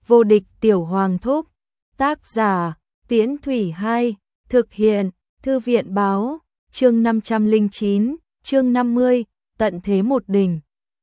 Vô địch tiểu hoàng thúc. Tác giả, Tiễn Thủy 2, thực hiện, Thư viện báo, chương 509, chương 50, tận thế một đỉnh.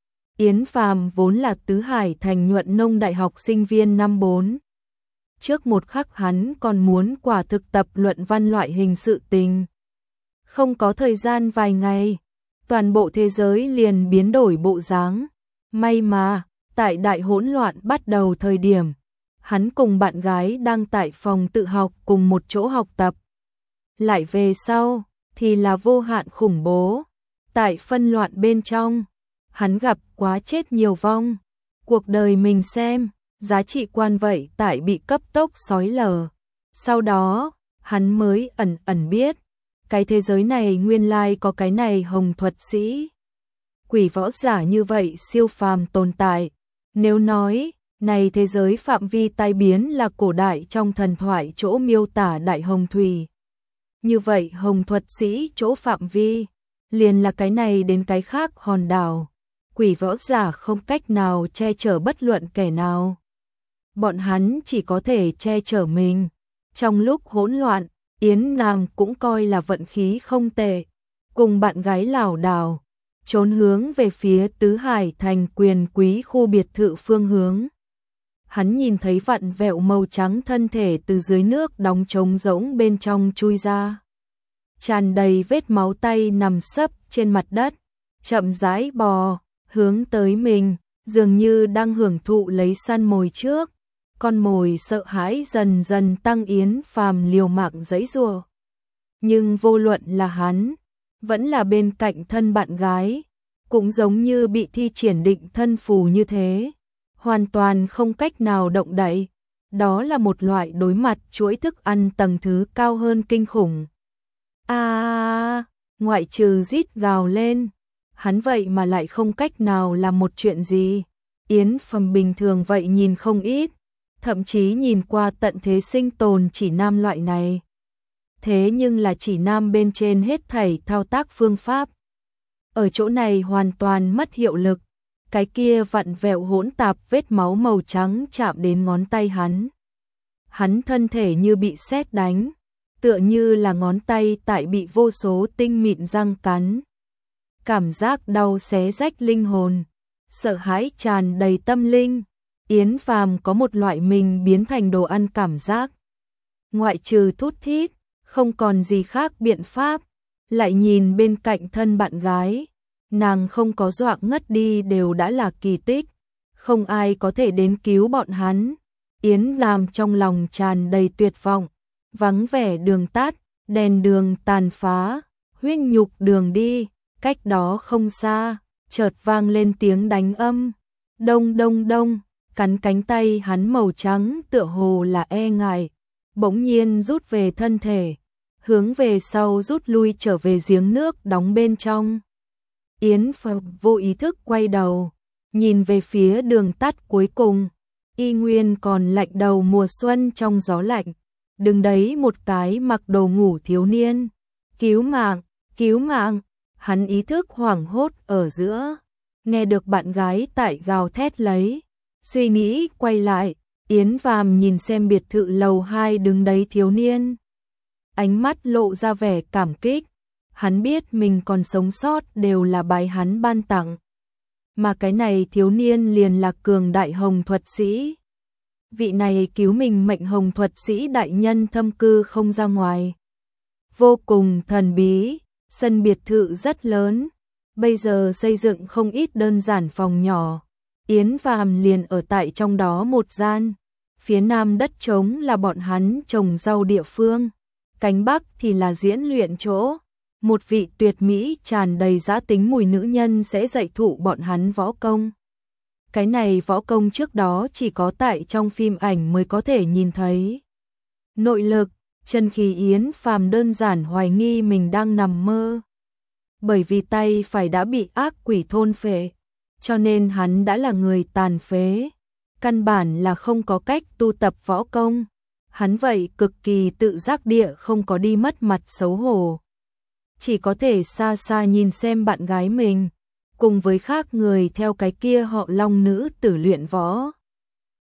Yến Phàm vốn là Tứ Hải Thành Nhuận Nông Đại học sinh viên năm 4. Trước một khắc hắn còn muốn quả thực tập luận văn loại hình sự tình. Không có thời gian vài ngày, toàn bộ thế giới liền biến đổi bộ dáng. May mà, tại đại hỗn loạn bắt đầu thời điểm, hắn cùng bạn gái đang tại phòng tự học cùng một chỗ học tập. Lại về sau, thì là vô hạn khủng bố. Tại phân loạn bên trong, hắn gặp quá chết nhiều vong. Cuộc đời mình xem, giá trị quan vậy tại bị cấp tốc xói lở. Sau đó, hắn mới ẩn ẩn biết, cái thế giới này nguyên lai có cái này hồng thuật sĩ. Quỷ võ giả như vậy siêu phàm tồn tại. Nếu nói, này thế giới phạm vi tai biến là cổ đại trong thần thoại chỗ miêu tả đại hồng thủy. Như vậy hồng thuật sĩ chỗ phạm vi, liền là cái này đến cái khác hòn đảo. Quỷ võ giả không cách nào che chở bất luận kẻ nào. Bọn hắn chỉ có thể che chở mình. Trong lúc hỗn loạn, Yến nàng cũng coi là vận khí không tệ. Cùng bạn gái lảo đảo, trốn hướng về phía Tứ Hải Thành Quyền Quý khu biệt thự phương hướng. Hắn nhìn thấy vặn vẹo màu trắng thân thể từ dưới nước đóng trống rỗng bên trong chui ra. Tràn đầy vết máu tay nằm sấp trên mặt đất, chậm rãi bò, hướng tới mình, dường như đang hưởng thụ lấy săn mồi trước. Con mồi sợ hãi dần dần tăng. Yến Phàm liều mạng giãy giụa. Nhưng vô luận là hắn, vẫn là bên cạnh thân bạn gái, cũng giống như bị thi triển định thân phù như thế, hoàn toàn không cách nào động đậy. Đó là một loại đối mặt chuỗi thức ăn tầng thứ cao hơn kinh khủng. Ngoại trừ rít gào lên, hắn vậy mà lại không cách nào làm một chuyện gì. Yến Phàm bình thường vậy nhìn không ít, thậm chí nhìn qua tận thế sinh tồn chỉ nam loại này. Thế nhưng là chỉ nam bên trên hết thảy thao tác phương pháp. Ở chỗ này hoàn toàn mất hiệu lực. Cái kia vặn vẹo hỗn tạp vết máu màu trắng chạm đến ngón tay hắn. Hắn thân thể như bị sét đánh, tựa như là ngón tay tại bị vô số tinh mịn răng cắn. Cảm giác đau xé rách linh hồn, sợ hãi tràn đầy tâm linh. Yến Phàm có một loại mình biến thành đồ ăn cảm giác. Ngoại trừ thút thít, không còn gì khác biện pháp. Lại nhìn bên cạnh thân bạn gái, nàng không có dọa ngất đi đều đã là kỳ tích. Không ai có thể đến cứu bọn hắn. Yến làm trong lòng tràn đầy tuyệt vọng. Vắng vẻ đường tắt, đèn đường tàn phá, huyết nhục đường đi. Cách đó không xa, chợt vang lên tiếng đánh âm. Đông đông đông. Cắn cánh tay hắn màu trắng tựa hồ là e ngại, bỗng nhiên rút về thân thể, hướng về sau rút lui trở về giếng nước đóng bên trong. Yến Phàm vô ý thức quay đầu, nhìn về phía đường tắt cuối cùng, y nguyên còn lạnh đầu mùa xuân trong gió lạnh, đứng đấy một cái mặc đồ ngủ thiếu niên. Cứu mạng, cứu mạng, hắn ý thức hoảng hốt ở giữa, nghe được bạn gái tại gào thét lấy. Suy nghĩ quay lại, Yến Phàm nhìn xem biệt thự lầu 2 đứng đấy thiếu niên. Ánh mắt lộ ra vẻ cảm kích. Hắn biết mình còn sống sót đều là bái hắn ban tặng. Mà cái này thiếu niên liền là cường đại hồng thuật sĩ. Vị này cứu mình mệnh hồng thuật sĩ đại nhân thâm cư không ra ngoài. Vô cùng thần bí, sân biệt thự rất lớn. Bây giờ xây dựng không ít đơn giản phòng nhỏ. Yến Phàm liền ở tại trong đó một gian. Phía nam đất trống là bọn hắn trồng rau địa phương. Cánh bắc thì là diễn luyện chỗ. Một vị tuyệt mỹ tràn đầy dã tính mùi nữ nhân sẽ dạy thụ bọn hắn võ công. Cái này võ công trước đó chỉ có tại trong phim ảnh mới có thể nhìn thấy. Nội lực, chân khí. Yến Phàm đơn giản hoài nghi mình đang nằm mơ. Bởi vì tay phải đã bị ác quỷ thôn phệ, cho nên hắn đã là người tàn phế, căn bản là không có cách tu tập võ công. Hắn vậy cực kỳ tự giác địa không có đi mất mặt xấu hổ. Chỉ có thể xa xa nhìn xem bạn gái mình, cùng với khác người theo cái kia họ Long nữ tử luyện võ.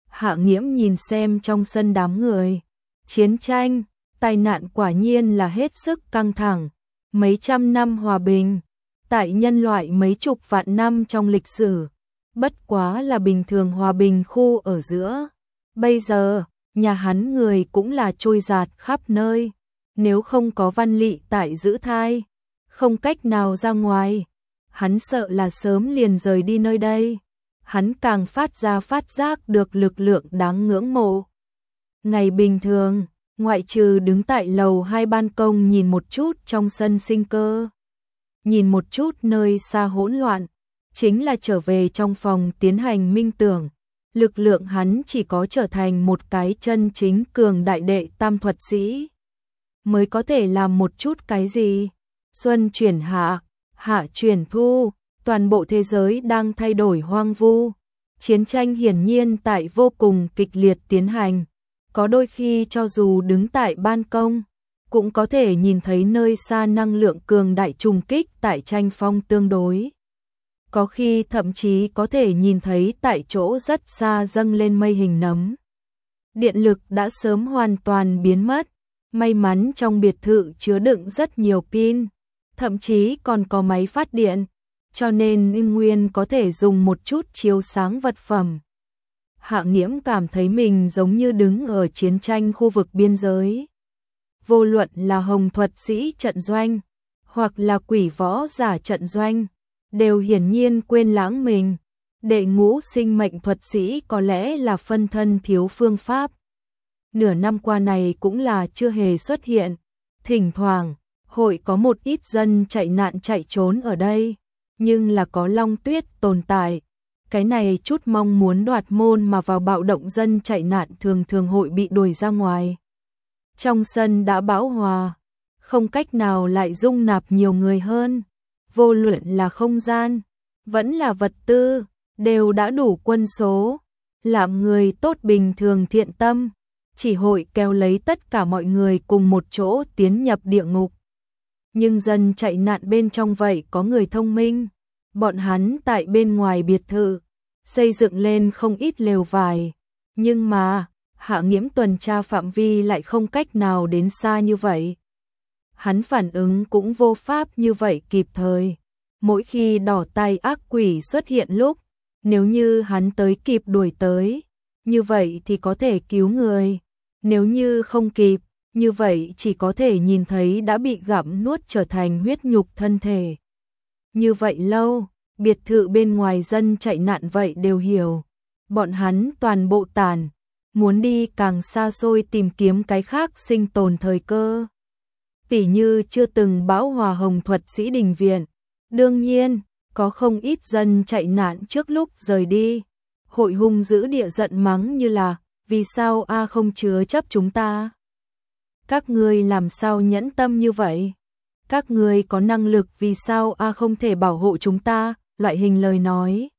Hạ Nghiễm nhìn xem trong sân đám người. Chiến tranh, tai nạn quả nhiên là hết sức căng thẳng. Mấy trăm năm hòa bình, tại nhân loại mấy chục vạn năm trong lịch sử, bất quá là bình thường hòa bình khu ở giữa. Bây giờ, nhà hắn người cũng là trôi dạt khắp nơi. Nếu không có Văn Lị tại giữ thai, không cách nào ra ngoài, hắn sợ là sớm liền rời đi nơi đây. Hắn càng phát giác được lực lượng đáng ngưỡng mộ. Ngày bình thường, ngoại trừ đứng tại lầu 2 ban công nhìn một chút trong sân sinh cơ, nhìn một chút nơi xa hỗn loạn, chính là trở về trong phòng tiến hành minh tưởng. Lực lượng hắn chỉ có trở thành một cái chân chính cường đại đệ tam thuật sĩ mới có thể làm một chút cái gì. Xuân chuyển hạ, hạ chuyển thu, toàn bộ thế giới đang thay đổi hoang vu. Chiến tranh hiển nhiên tại vô cùng kịch liệt tiến hành. Có đôi khi cho dù đứng tại ban công, cũng có thể nhìn thấy nơi xa năng lượng cường đại trùng kích tại tranh phong tương đối. Có khi thậm chí có thể nhìn thấy tại chỗ rất xa dâng lên mây hình nấm. Điện lực đã sớm hoàn toàn biến mất. May mắn trong biệt thự chứa đựng rất nhiều pin, thậm chí còn có máy phát điện, cho nên Nguyên có thể dùng một chút chiếu sáng vật phẩm. Hạ Nghiễm cảm thấy mình giống như đứng ở chiến tranh khu vực biên giới. Vô luận là hồng thuật sĩ trận doanh, hoặc là quỷ võ giả trận doanh, đều hiển nhiên quên lãng mình. Đệ ngũ sinh mệnh thuật sĩ có lẽ là phân thân thiếu phương pháp. Nửa năm qua này cũng là chưa hề xuất hiện. Thỉnh thoảng, hội có một ít dân chạy nạn chạy trốn ở đây, nhưng là có Long Tuyết tồn tại. Cái này chút mong muốn đoạt môn mà vào bạo động dân chạy nạn thường hội bị đuổi ra ngoài. Trong sân đã bão hòa, không cách nào lại dung nạp nhiều người hơn. Vô luận là không gian, vẫn là vật tư, đều đã đủ quân số. Làm người tốt bình thường thiện tâm, chỉ hội kéo lấy tất cả mọi người cùng một chỗ tiến nhập địa ngục. Nhưng dân chạy nạn bên trong vậy có người thông minh. Bọn hắn tại bên ngoài biệt thự xây dựng lên không ít lều vải, nhưng mà Hạ Nghiễm tuần tra phạm vi lại không cách nào đến xa như vậy. Hắn phản ứng cũng vô pháp như vậy kịp thời. Mỗi khi đỏ tay ác quỷ xuất hiện lúc, nếu như hắn tới kịp đuổi tới, như vậy thì có thể cứu người. Nếu như không kịp, như vậy chỉ có thể nhìn thấy đã bị gặm nuốt trở thành huyết nhục thân thể. Như vậy lâu, biệt thự bên ngoài dân chạy nạn vậy đều hiểu. Bọn hắn toàn bộ tàn, muốn đi càng xa xôi tìm kiếm cái khác sinh tồn thời cơ. Tỉ như chưa từng bão hòa hồng thuật sĩ đình viện. Đương nhiên, có không ít dân chạy nạn trước lúc rời đi. Hội hung dữ địa giận mắng như là, vì sao A không chứa chấp chúng ta? Các ngươi làm sao nhẫn tâm như vậy? Các ngươi có năng lực vì sao A không thể bảo hộ chúng ta? Loại hình lời nói.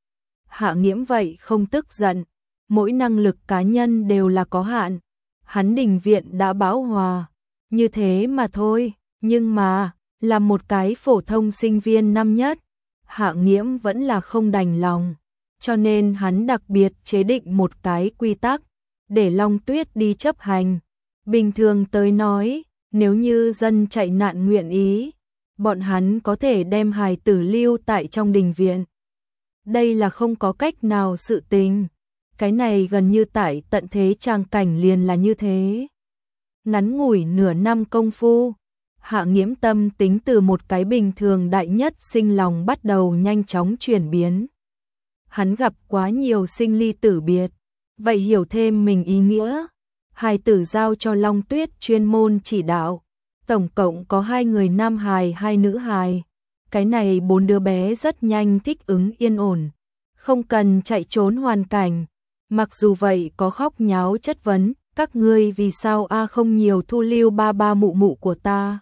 Hạ Nghiễm vậy không tức giận. Mỗi năng lực cá nhân đều là có hạn. Hắn đình viện đã bão hòa. Như thế mà thôi. Nhưng mà, là một cái phổ thông sinh viên năm nhất. Hạ Nghiễm vẫn là không đành lòng. Cho nên hắn đặc biệt chế định một cái quy tắc, để Long Tuyết đi chấp hành. Bình thường tới nói, nếu như dân chạy nạn nguyện ý, bọn hắn có thể đem hài tử lưu tại trong đình viện. Đây là không có cách nào sự tình. Cái này gần như tại tận thế trang cảnh liền là như thế. Ngắn ngủi nửa năm công phu, Hạ Nghiễm tâm tính từ một cái bình thường đại nhất sinh lòng bắt đầu nhanh chóng chuyển biến. Hắn gặp quá nhiều sinh ly tử biệt, vậy hiểu thêm mình ý nghĩa. Hài tử giao cho Long Tuyết chuyên môn chỉ đạo. Tổng cộng có 2 người nam hài 2 nữ hài. Cái này 4 đứa bé rất nhanh thích ứng yên ổn, không cần chạy trốn hoàn cảnh. Mặc dù vậy có khóc nháo chất vấn, các ngươi vì sao A không nhiều thu lưu ba ba mụ mụ của ta?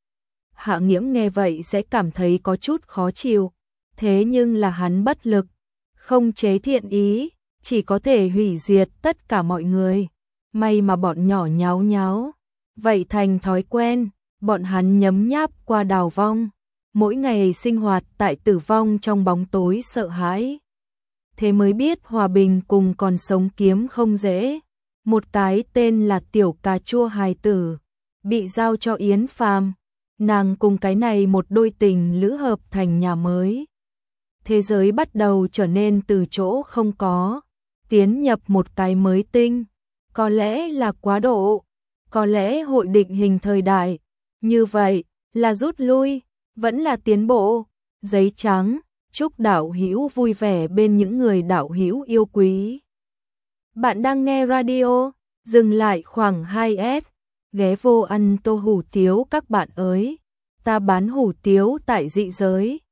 Hạ Nghiễm nghe vậy sẽ cảm thấy có chút khó chịu, thế nhưng là hắn bất lực, không chế thiện ý, chỉ có thể hủy diệt tất cả mọi người. May mà bọn nhỏ nháo nháo, vậy thành thói quen, bọn hắn nhấm nháp qua đào vong, mỗi ngày sinh hoạt tại tử vong trong bóng tối sợ hãi. thế mới biết hòa bình cùng còn sống kiếm không dễ. Một cái tên là tiểu cà chua hài tử, bị giao cho Yến Phàm, nàng cùng cái này một đôi tình lữ hợp thành nhà mới. Thế giới bắt đầu trở nên từ chỗ không có, tiến nhập một cái mới tinh, có lẽ là quá độ, có lẽ hội định hình thời đại, như vậy là rút lui, vẫn là tiến bộ. Giấy trắng, chúc đạo hữu vui vẻ bên những người đạo hữu yêu quý. Bạn đang nghe radio, dừng lại khoảng 2S, ghé vô ăn tô hủ tiếu các bạn ơi, ta bán hủ tiếu tại dị giới.